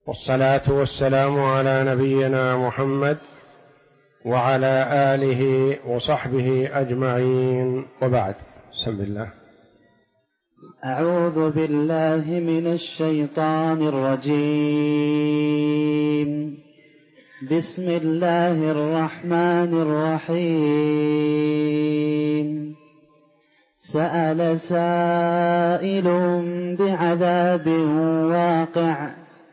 والصلاة والسلام على نبينا محمد وعلى آله وصحبه أجمعين، وبعد. بسم الله. أعوذ بالله من الشيطان الرجيم. بسم الله الرحمن الرحيم. سأل سائل بعذاب واقع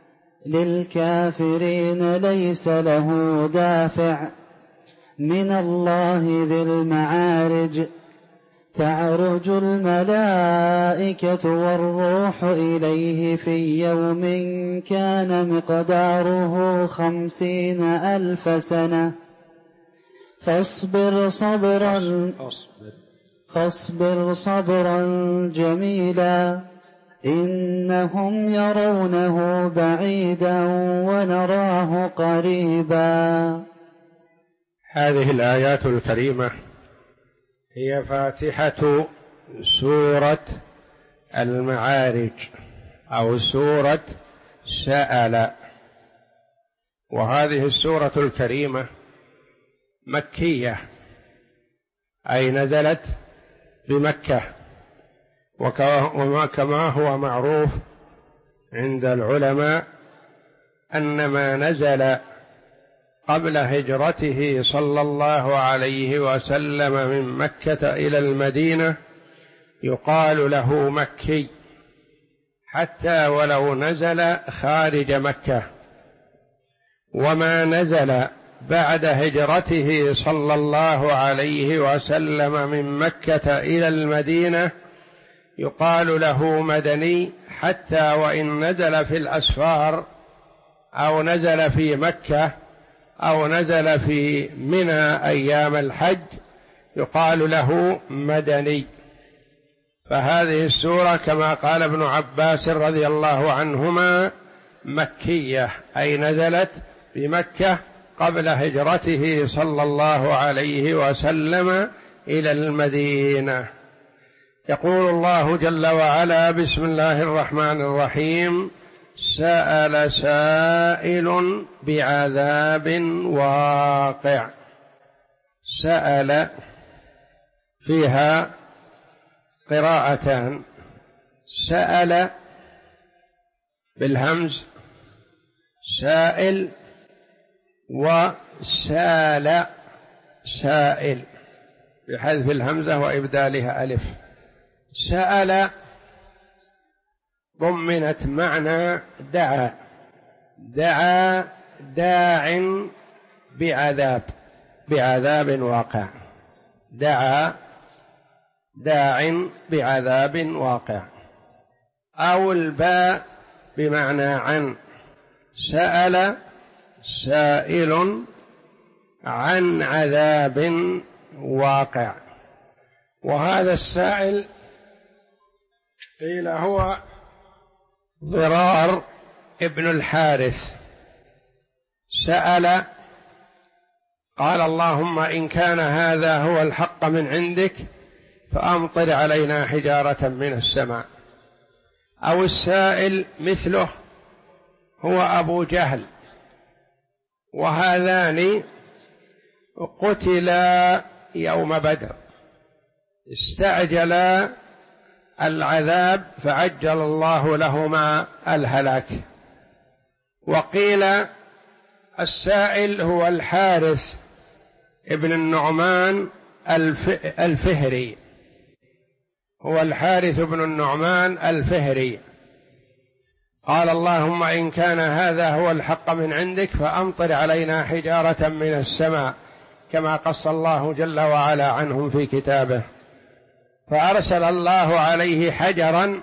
للكافرين ليس له دافع من الله ذي المعارج. تعرج الملائكة والروح إليه في يوم كان مقداره 50,000 سنة فاصبر صبرا جميلا إنهم يرونه بعيدا ونراه قريبا. هذه الآيات الكريمة هي فاتحة سورة المعارج أو سورة سأل. وهذه السورة الكريمة مكية، أي نزلت بمكة، وكما هو معروف عند العلماء أن ما نزل قبل هجرته صلى الله عليه وسلم من مكة إلى المدينة يقال له مكي، حتى ولو نزل خارج مكة. وما نزل بعد هجرته صلى الله عليه وسلم من مكة إلى المدينة يقال له مدني، حتى وإن نزل في الأسفار أو نزل في مكة أو نزل في منى أيام الحج يقال له مدني. فهذه السورة كما قال ابن عباس رضي الله عنهما مكية، أي نزلت بمكة قبل هجرته صلى الله عليه وسلم إلى المدينة. يقول الله جل وعلا: بسم الله الرحمن الرحيم. سأل سائل بعذاب واقع. سأل فيها قراءتان: سأل بالهمز سائل، وسال سائل بحذف الهمزة وإبدالها ألف. سأل ضمنت معنى دعا، دعا داع بعذاب واقع، دعا داع بعذاب واقع. أو الباء بمعنى عن، سأل سائل عن عذاب واقع. وهذا السائل قيل هو ضرار ابن الحارث. سأل قال: اللهم إن كان هذا هو الحق من عندك فأمطر علينا حجارة من السماء. أو السائل مثله هو أبو جهل، وهذان قتلا يوم بدر، استعجلا العذاب فعجل الله لهما الهلاك. وقيل السائل هو الحارث ابن النعمان الفهري، هو الحارث بن النعمان الفهري. قال: اللهم إن كان هذا هو الحق من عندك فأمطر علينا حجارة من السماء، كما قص الله جل وعلا عنهم في كتابه. فأرسل الله عليه حجرا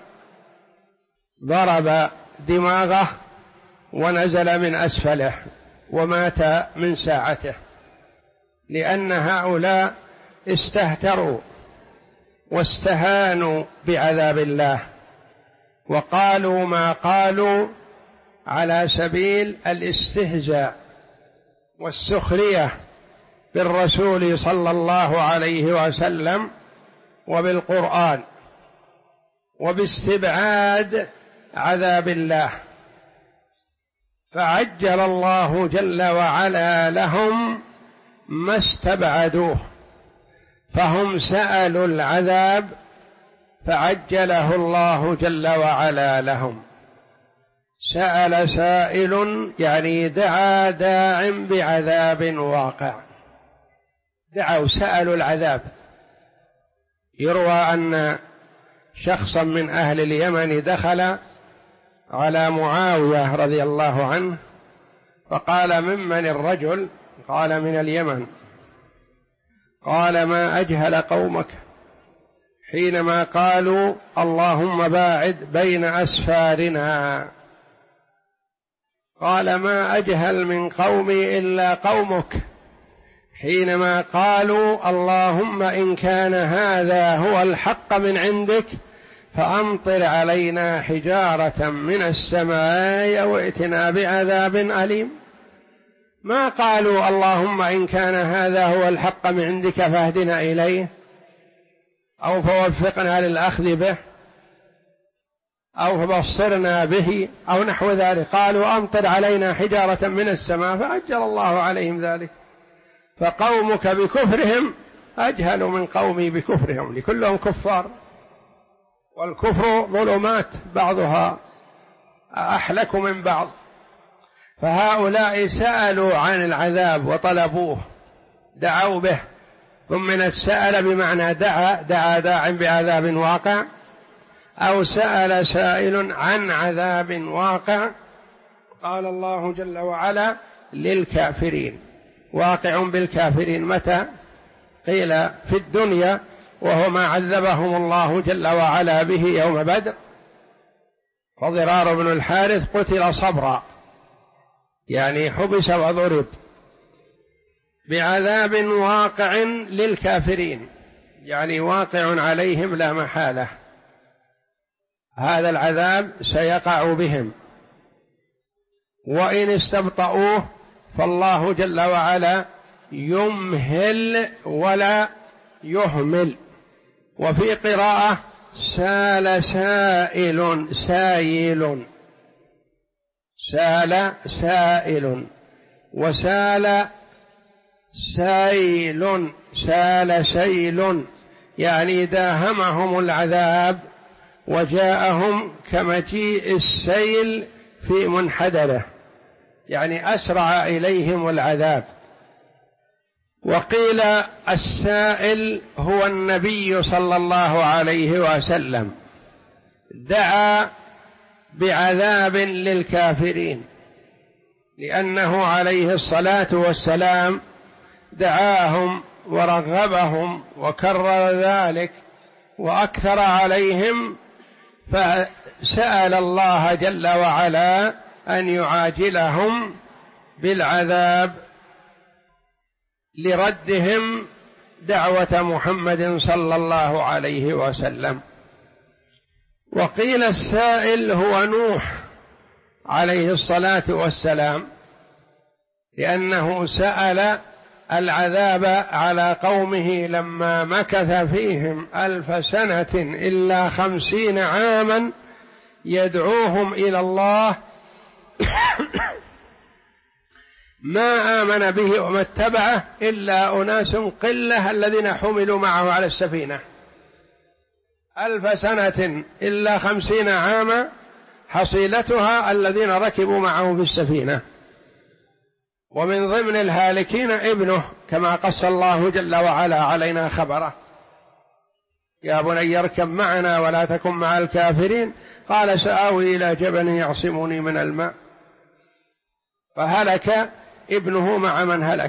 ضرب دماغه ونزل من أسفله ومات من ساعته، لأن هؤلاء استهتروا واستهانوا بعذاب الله وقالوا ما قالوا على سبيل الاستهزاء والسخرية بالرسول صلى الله عليه وسلم وبالقرآن وباستبعاد عذاب الله. فعجل الله جل وعلا لهم ما استبعدوه، فهم سألوا العذاب فعجله الله جل وعلا لهم. سأل سائل يعني دعا داع بعذاب واقع، دعوا سألوا العذاب. يروى أن شخصا من أهل اليمن دخل على معاوية رضي الله عنه فقال: ممن الرجل؟ قال: من اليمن. قال: ما أجهل قومك حينما قالوا اللهم باعد بين أسفارنا. قال: ما أجهل من قومي إلا قومك حينما قالوا اللهم إن كان هذا هو الحق من عندك فأمطر علينا حجارة من السماء أو ائتنا بعذاب أليم. ما قالوا اللهم إن كان هذا هو الحق من عندك فاهدنا إليه أو فوفقنا للأخذ به أو فبصرنا به أو نحو ذلك. قالوا أمطر علينا حجارة من السماء فعجل الله عليهم ذلك. فقومك بكفرهم أجهل من قومي بكفرهم، لكلهم كفار، والكفر ظلمات بعضها أحلك من بعض. فهؤلاء سألوا عن العذاب وطلبوه، دعوا به. ثم من السأل بمعنى دعا داع بعذاب واقع، أو سأل سائل عن عذاب واقع. قال الله جل وعلا للكافرين، واقع بالكافرين متى؟ قيل في الدنيا، وهو ما عذبهم الله جل وعلا به يوم بدر. فضرار بن الحارث قتل صبرا، يعني حبس وضرب، بعذاب واقع للكافرين، يعني واقع عليهم لا محالة. هذا العذاب سيقع بهم، وإن استبطؤوه فالله جل وعلا يمهل ولا يهمل. وفي قراءة سال سائل سايل، سال سائل، وسال سيل، سال سيل، يعني داهمهم العذاب وجاءهم كمجيء السيل في منحدره، يعني أسرع إليهم العذاب. وقيل السائل هو النبي صلى الله عليه وسلم، دعا بعذاب للكافرين، لأنه عليه الصلاة والسلام دعاهم ورغبهم وكرر ذلك وأكثر عليهم، فسأل الله جل وعلا أن يعاجلهم بالعذاب لردهم دعوة محمد صلى الله عليه وسلم. وقيل السائل هو نوح عليه الصلاة والسلام، لأنه سأل العذاب على قومه لما مكث فيهم 1000 سنة إلا 50 عاما يدعوهم إلى الله ما آمن به وما اتبعه إلا أناس قلة الذين حملوا معه على السفينة. 1000 سنة إلا 50 عاما حصيلتها الذين ركبوا معه في السفينة. ومن ضمن الهالكين ابنه، كما قص الله جل وعلا علينا خبره: يا بني اركب معنا ولا تكن مع الكافرين، قال سآوي إلى جبل يعصمني من الماء. فهلك ابنه مع من هلك.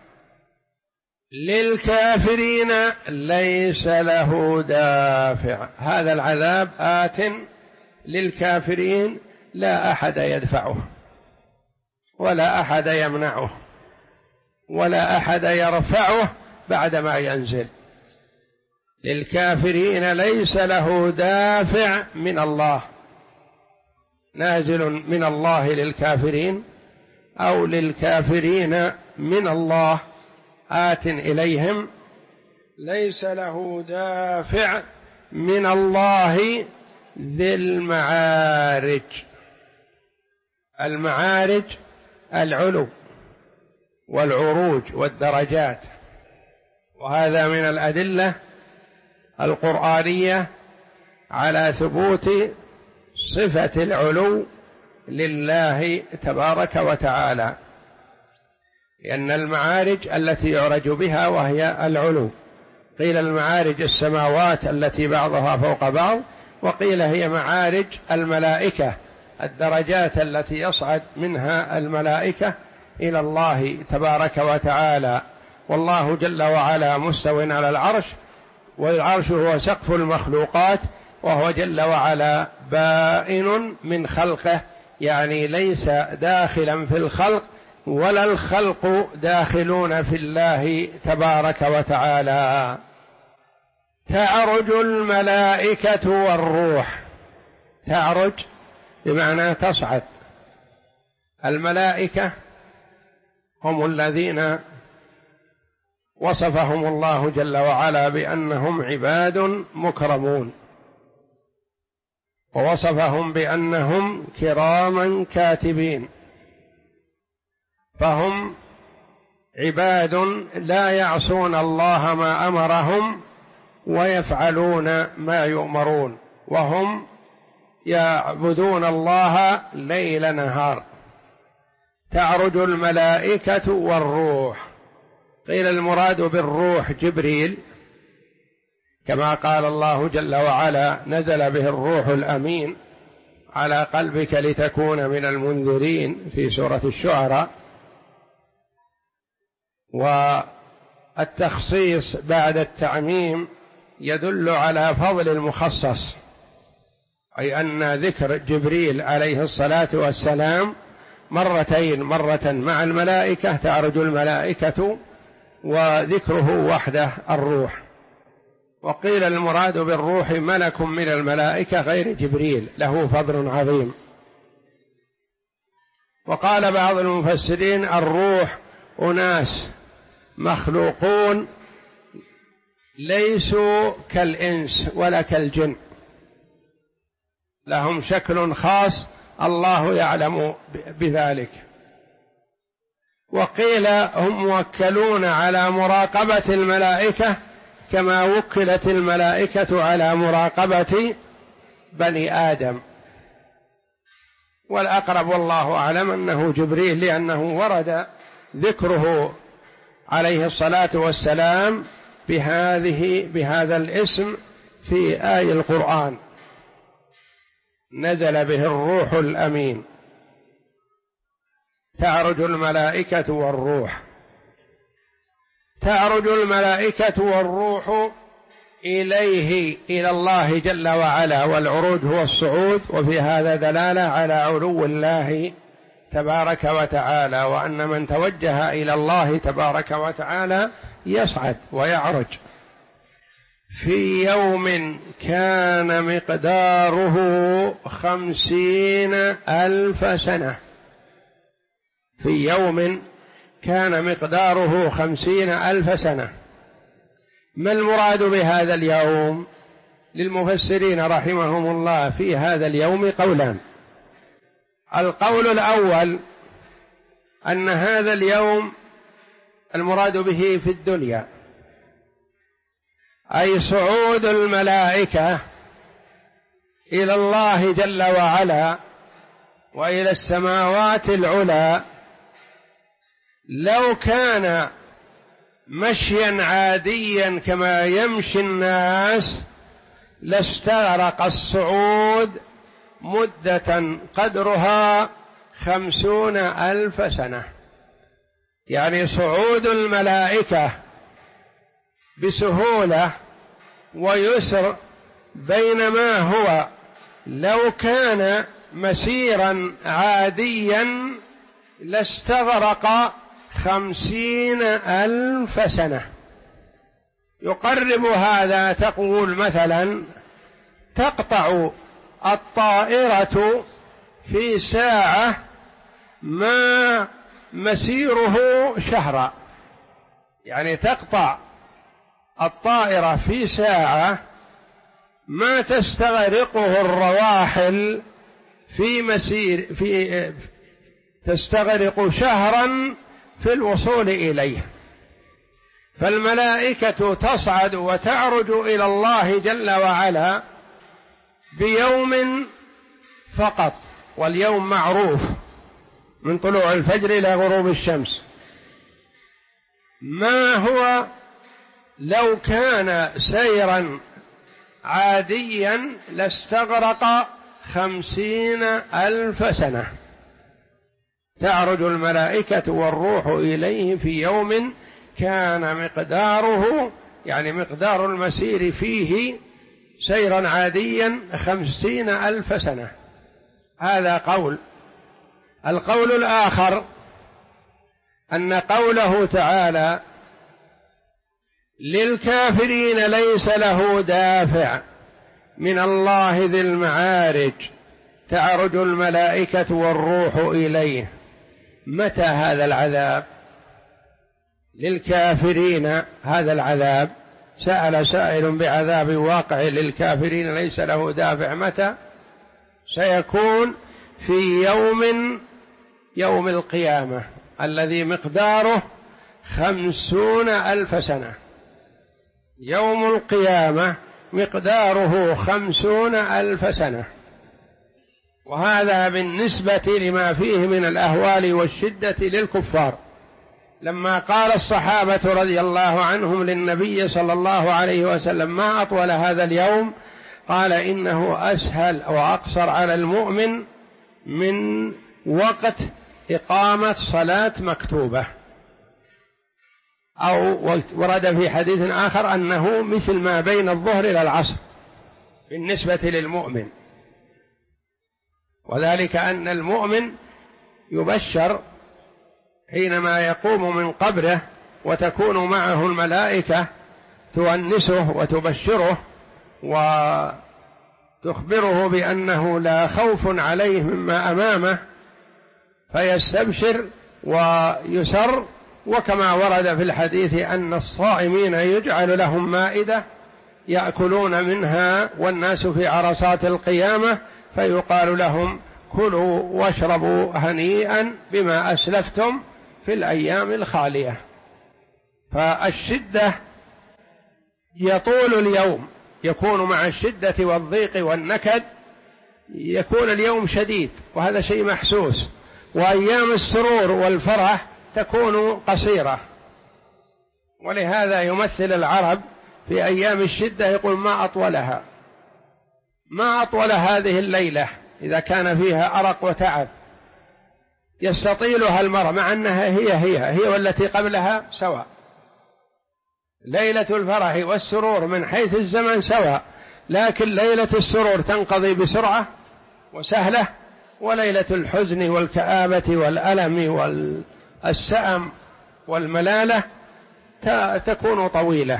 للكافرين ليس له دافع، هذا العذاب آت للكافرين لا أحد يدفعه ولا أحد يمنعه ولا أحد يرفعه بعدما ينزل. للكافرين ليس له دافع من الله، نازل من الله للكافرين أو للكافرين من الله آت إليهم، ليس له دافع من الله ذي المعارج. المعارج العلو والعروج والدرجات، وهذا من الأدلة القرآنية على ثبوت صفة العلو لله تبارك وتعالى، لأن المعارج التي يعرج بها وهي العلو، قيل المعارج السماوات التي بعضها فوق بعض، وقيل هي معارج الملائكة الدرجات التي يصعد منها الملائكة إلى الله تبارك وتعالى. والله جل وعلا مستو على العرش، والعرش هو سقف المخلوقات، وهو جل وعلا بائن من خلقه، يعني ليس داخلا في الخلق ولا الخلق داخلون في الله تبارك وتعالى. تعرج الملائكة والروح، تعرج بمعنى تصعد. الملائكة هم الذين وصفهم الله جل وعلا بأنهم عباد مكرمون، ووصفهم بأنهم كراما كاتبين، فهم عباد لا يعصون الله ما أمرهم ويفعلون ما يؤمرون، وهم يعبدون الله ليل نهار. تعرج الملائكة والروح، قيل المراد بالروح جبريل، كما قال الله جل وعلا نزل به الروح الأمين على قلبك لتكون من المنذرين في سورة الشعراء. والتخصيص بعد التعميم يدل على فضل المخصص، أي أن ذكر جبريل عليه الصلاة والسلام مرتين، مرة مع الملائكة تعرج الملائكة، وذكره وحده الروح. وقيل المراد بالروح ملك من الملائكة غير جبريل له فضل عظيم. وقال بعض المفسرين الروح أناس مخلوقون ليسوا كالإنس ولا كالجن، لهم شكل خاص الله يعلم بذلك. وقيل هم موكلون على مراقبة الملائكة كما وكلت الملائكة على مراقبة بني آدم، والأقرب والله أعلم أنه جبريل، لأنه ورد ذكره عليه الصلاة والسلام بهذا الاسم في آي القرآن، نزل به الروح الأمين. تعرج الملائكة والروح، تعرج الملائكة والروح إليه إلى الله جل وعلا، والعروج هو الصعود، وفي هذا دلالة على علو الله تبارك وتعالى، وأن من توجه إلى الله تبارك وتعالى يصعد ويعرج. في يوم كان مقداره 50,000 سنة، في يوم كان مقداره 50,000 سنة. ما المراد بهذا اليوم؟ للمفسرين رحمهم الله في هذا اليوم قولان. القول الأول أن هذا اليوم المراد به في الدنيا، أي صعود الملائكة إلى الله جل وعلا وإلى السماوات العلى. لو كان مشيا عاديا كما يمشي الناس لاستغرق الصعود مدة قدرها 50,000 سنة، يعني صعود الملائكة بسهولة ويسر، بينما هو لو كان مسيرا عاديا لاستغرق 50,000 سنة. يقرب هذا، تقول مثلا تقطع الطائرة في ساعة ما مسيره شهرا، يعني تقطع الطائرة في ساعة ما تستغرقه الرواحل تستغرق شهرا في الوصول إليه. فالملائكة تصعد وتعرج إلى الله جل وعلا بيوم فقط، واليوم معروف من طلوع الفجر إلى غروب الشمس. ما هو لو كان سيرا عاديا لاستغرق 50,000 سنة. تعرج الملائكة والروح إليه في يوم كان مقداره، يعني مقدار المسير فيه سيرا عاديا 50,000 سنة. هذا قول. القول الآخر أن قوله تعالى: للكافرين ليس له دافع من الله ذي المعارج تعرج الملائكة والروح إليه. متى هذا العذاب؟ للكافرين هذا العذاب، سأل سائل بعذاب واقع للكافرين ليس له دافع، متى؟ سيكون في يوم القيامة الذي مقداره 50,000 سنة. يوم القيامة مقداره 50,000 سنة، وهذا بالنسبة لما فيه من الأهوال والشدة للكفار. لما قال الصحابة رضي الله عنهم للنبي صلى الله عليه وسلم: ما أطول هذا اليوم؟ قال: إنه أسهل وأقصر على المؤمن من وقت إقامة صلاة مكتوبة. أو ورد في حديث آخر أنه مثل ما بين الظهر إلى العصر بالنسبة للمؤمن. وذلك أن المؤمن يبشر حينما يقوم من قبره وتكون معه الملائكة تؤنسه وتبشره وتخبره بأنه لا خوف عليه مما أمامه، فيستبشر ويسر. وكما ورد في الحديث أن الصائمين يجعل لهم مائدة يأكلون منها والناس في عرصات القيامة، فيقال لهم: كلوا واشربوا هنيئا بما أسلفتم في الأيام الخالية. فالشدة يطول اليوم، يكون مع الشدة والضيق والنكد يكون اليوم شديد، وهذا شيء محسوس. وأيام السرور والفرح تكون قصيرة. ولهذا يمثل العرب في أيام الشدة يقول: ما أطولها، ما أطول هذه الليلة إذا كان فيها أرق وتعب يستطيلها المرء، مع أنها هي والتي قبلها سواء. ليلة الفرح والسرور من حيث الزمن سواء، لكن ليلة السرور تنقضي بسرعة وسهلة، وليلة الحزن والكآبة والألم والسأم والملالة تكون طويلة.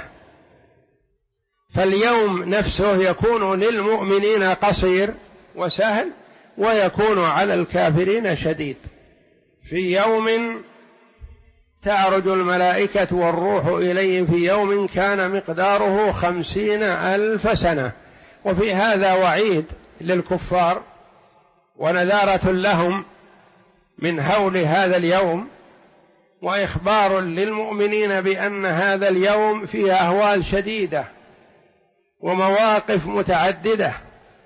فاليوم نفسه يكون للمؤمنين قصير وسهل، ويكون على الكافرين شديد. في يوم تعرج الملائكة والروح إليه في يوم كان مقداره 50,000 سنة. وفي هذا وعيد للكفار ونذارة لهم من هول هذا اليوم، وإخبار للمؤمنين بأن هذا اليوم فيه أهوال شديدة ومواقف متعددة.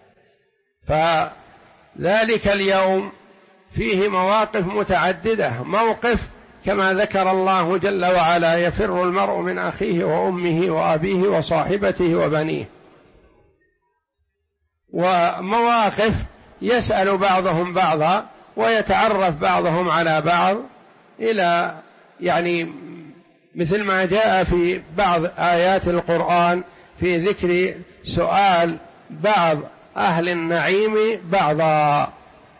فذلك اليوم فيه مواقف متعددة. موقف كما ذكر الله جل وعلا: يفر المرء من أخيه وأمه وأبيه وصاحبته وبنيه. ومواقف يسأل بعضهم بعضا ويتعرف بعضهم على بعض، إلى يعني مثل ما جاء في بعض آيات القرآن في ذكر سؤال بعض أهل النعيم بعضا.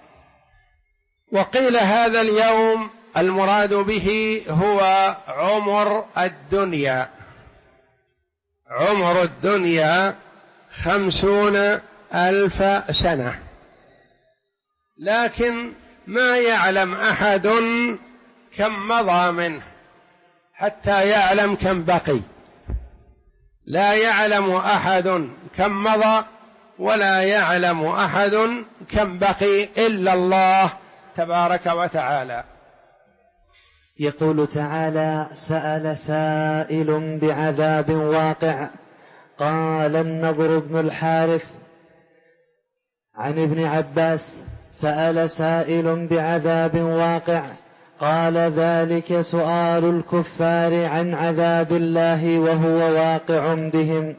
وقيل هذا اليوم المراد به هو عمر الدنيا. عمر الدنيا 50,000 سنة، لكن ما يعلم أحد كم مضى منه حتى يعلم كم بقي. لا يعلم أحد كم مضى ولا يعلم أحد كم بقي إلا الله تبارك وتعالى. يقول تعالى: سأل سائل بعذاب واقع. قال النضر بن الحارث عن ابن عباس: سأل سائل بعذاب واقع، قال: ذلك سؤال الكفار عن عذاب الله وهو واقع بهم.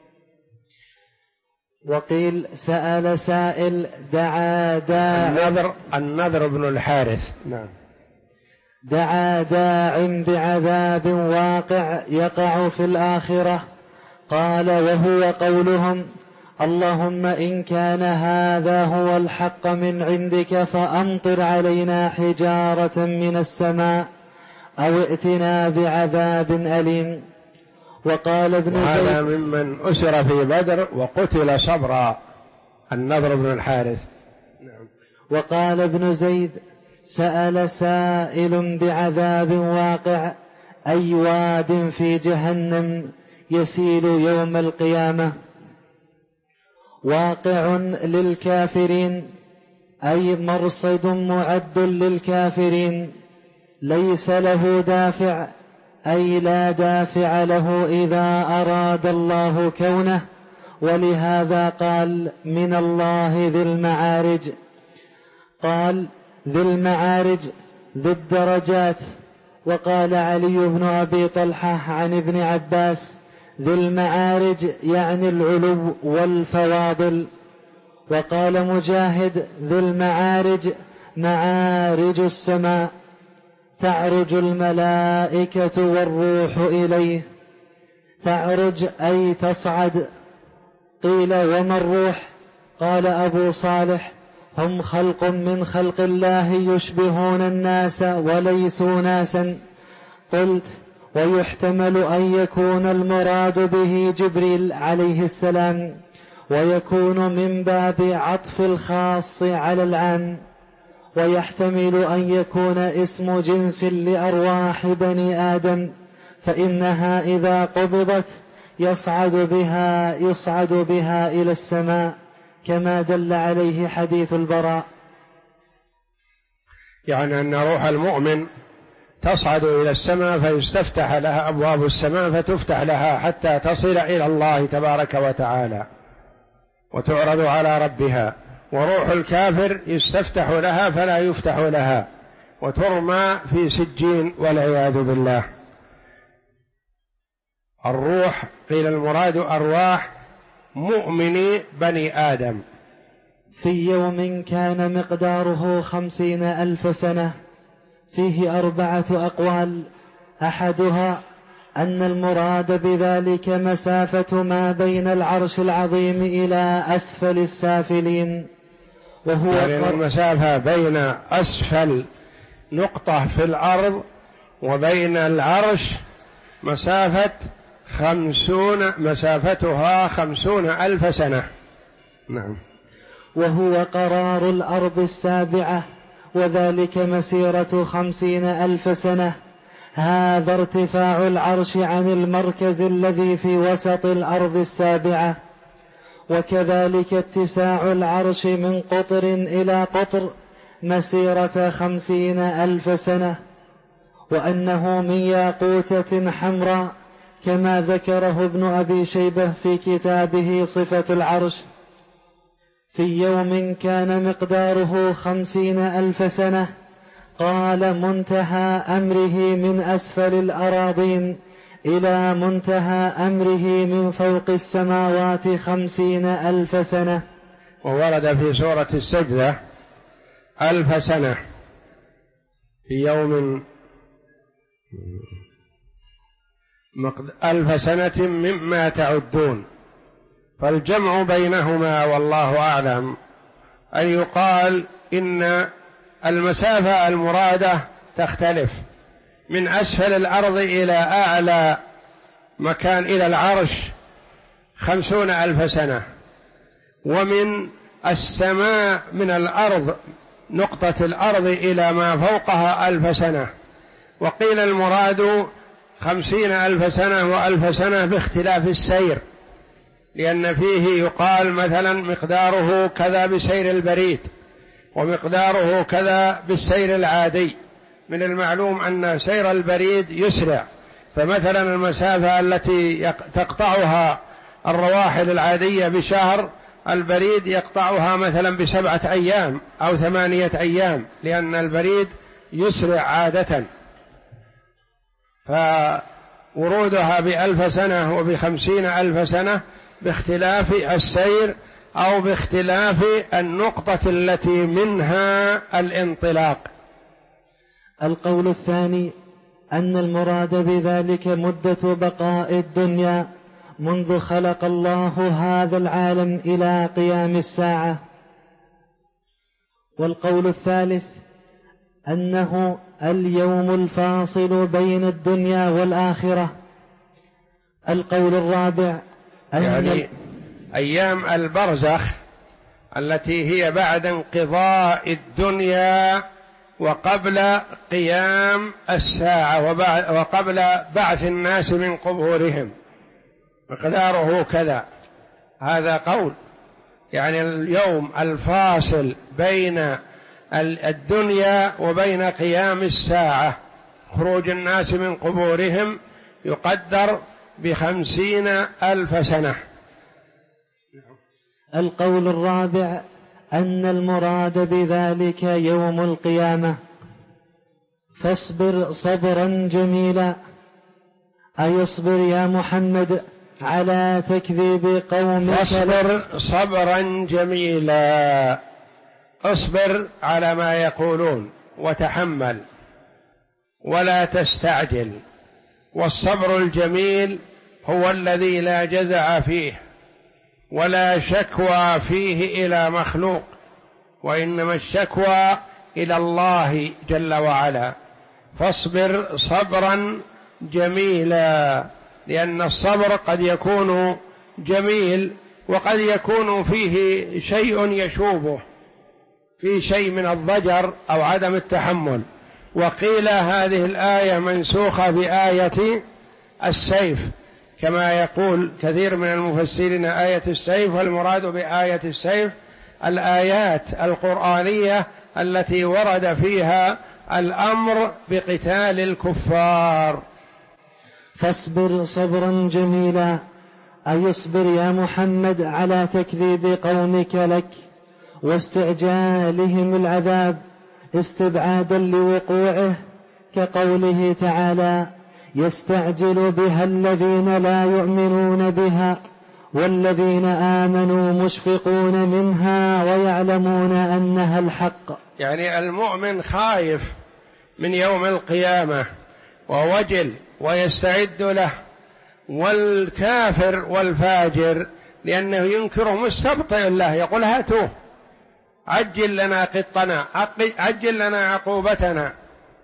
وقيل: سأل سائل دعا داع. النضر بن الحارث، نعم، دعا داع بعذاب واقع يقع في الآخرة. قال: وهو قولهم: اللهم إن كان هذا هو الحق من عندك فأمطر علينا حجارة من السماء أو ائتنا بعذاب أليم. وقال ابن زيد: هذا ممن أسر في بدر وقتل صبرا، النضر بن الحارث. نعم. وقال ابن زيد: سأل سائل بعذاب واقع، أي واد في جهنم يسيل يوم القيامة. واقع للكافرين، أي مرصد معد للكافرين، ليس له دافع، أي لا دافع له إذا أراد الله كونه. ولهذا قال: من الله ذي المعارج. قال: ذي المعارج ذي الدرجات. وقال علي بن أبي طلحة عن ابن عباس: ذي المعارج يعني العلو والفواضل. وقال مجاهد: ذي المعارج معارج السماء، تعرج الملائكة والروح إليه. تعرج أي تصعد. قيل: وما الروح؟ قال أبو صالح: هم خلق من خلق الله يشبهون الناس وليسوا ناسا. قلت: ويحتمل أن يكون المراد به جبريل عليه السلام، ويكون من باب عطف الخاص على العام، ويحتمل أن يكون اسم جنس لأرواح بني آدم، فإنها إذا قبضت يصعد بها إلى السماء، كما دل عليه حديث البراء. يعني أن روح المؤمن تصعد إلى السماء فيستفتح لها أبواب السماء فتفتح لها حتى تصل إلى الله تبارك وتعالى وتعرض على ربها. وروح الكافر يستفتح لها فلا يفتح لها وترمى في سجين والعياذ بالله. الروح قيل المراد أرواح مؤمني بني آدم. في يوم كان مقداره 50,000 سنة. فيه 4 أقوال. أحدها أن المراد بذلك مسافة ما بين العرش العظيم إلى أسفل السافلين، وهو يعني المسافة بين أسفل نقطة في الأرض وبين العرش مسافتها 50,000 سنة. نعم. وهو قرار الأرض السابعة، وذلك مسيرة 50,000 سنة. هذا ارتفاع العرش عن المركز الذي في وسط الأرض السابعة. وكذلك اتساع العرش من قطر إلى قطر مسيرة 50,000 سنة. وأنه من ياقوتة حمراء، كما ذكره ابن أبي شيبة في كتابه صفة العرش. في يوم كان مقداره 50,000 سنة. قال: منتهى أمره من أسفل الأراضين إلى منتهى أمره من فوق السماوات 50,000 سنة. وورد في سورة السجدة 1000 سنة في يوم 1000 سنة مما تعدون، فالجمع بينهما والله أعلم أن يقال إن المسافة المرادة تختلف. من أسفل الأرض إلى أعلى مكان إلى العرش 50,000 سنة، ومن السماء من الأرض نقطة الأرض إلى ما فوقها 1000 سنة. وقيل المراد 50,000 سنة و1000 سنة باختلاف السير، لأن فيه يقال مثلا مقداره كذا بسير البريد، ومقداره كذا بالسير العادي. من المعلوم أن سير البريد يسرع، فمثلا المسافة التي تقطعها الرواحل العادية بشهر، البريد يقطعها مثلا ب7 أيام أو 8 أيام، لأن البريد يسرع عادة، فورودها ب1000 سنة وب50,000 سنة باختلاف السير أو باختلاف النقطة التي منها الانطلاق. القول الثاني أن المراد بذلك مدة بقاء الدنيا منذ خلق الله هذا العالم إلى قيام الساعة. والقول الثالث أنه اليوم الفاصل بين الدنيا والآخرة. القول الرابع يعني أيام البرزخ التي هي بعد انقضاء الدنيا وقبل قيام الساعة وقبل بعث الناس من قبورهم، مقداره كذا. هذا قول، يعني اليوم الفاصل بين الدنيا وبين قيام الساعة، خروج الناس من قبورهم، يقدر ب50,000 سنة. القول الرابع أن المراد بذلك يوم القيامة. فاصبر صبرا جميلا، أي اصبر يا محمد على تكذيب قومك. فاصبر صبرا جميلا، اصبر على ما يقولون وتحمل ولا تستعجل. والصبر الجميل هو الذي لا جزع فيه ولا شكوى فيه إلى مخلوق، وإنما الشكوى إلى الله جل وعلا. فاصبر صبرا جميلا، لأن الصبر قد يكون جميل وقد يكون فيه شيء يشوبه، فيه شيء من الضجر أو عدم التحمل. وقيل هذه الآية منسوخة بآية السيف، كما يقول كثير من المفسرين آية السيف، والمراد بآية السيف الآيات القرآنية التي ورد فيها الأمر بقتال الكفار. فاصبر صبرا جميلا، أي اصبر يا محمد على تكذيب قومك لك واستعجالهم العذاب استبعادا لوقوعه، كقوله تعالى: يستعجل بها الذين لا يؤمنون بها والذين آمنوا مشفقون منها ويعلمون أنها الحق. يعني المؤمن خايف من يوم القيامة ووجل ويستعد له، والكافر والفاجر لأنه ينكره مستبطئ له، يقول هاتوه، عجل لنا قطنا، عجل لنا عقوبتنا،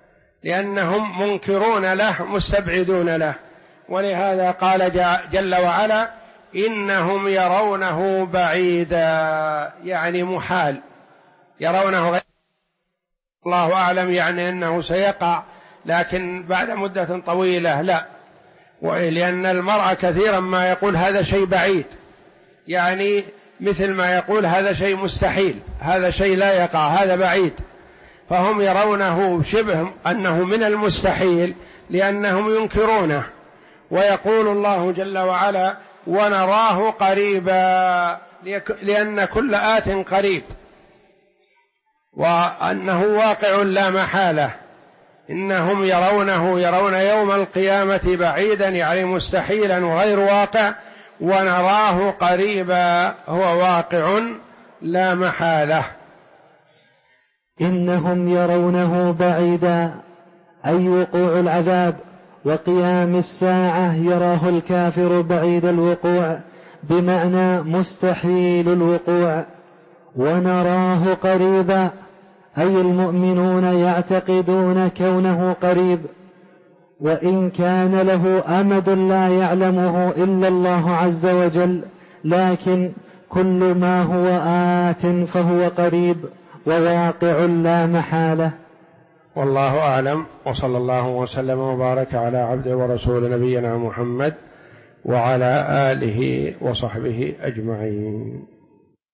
لأنهم منكرون له مستبعدون له. ولهذا قال جل وعلا: إنهم يرونه بعيدا، يعني محال، يرونه غير، الله أعلم، يعني أنه سيقع لكن بعد مدة طويلة لا. لأن المرء كثيرا ما يقول هذا شيء بعيد، يعني مثل ما يقول هذا شيء مستحيل، هذا شيء لا يقع، هذا بعيد، فهم يرونه شبه أنه من المستحيل لأنهم ينكرونه. ويقول الله جل وعلا: ونراه قريبا، لأن كل آت قريب، وأنه واقع لا محالة. إنهم يرون يوم القيامة بعيدا، يعني مستحيلا وغير واقع، ونراه قريبا، هو واقع لا محالة. إنهم يرونه بعيدا، أي وقوع العذاب وقيام الساعة يراه الكافر بعيد الوقوع، بمعنى مستحيل الوقوع. ونراه قريبا، أي المؤمنون يعتقدون كونه قريب، وإن كان له أمد لا يعلمه إلا الله عز وجل، لكن كل ما هو آت فهو قريب وواقع لا محالة. والله أعلم، وصلى الله وسلم وبارك على عبده ورسول نبينا محمد وعلى آله وصحبه أجمعين.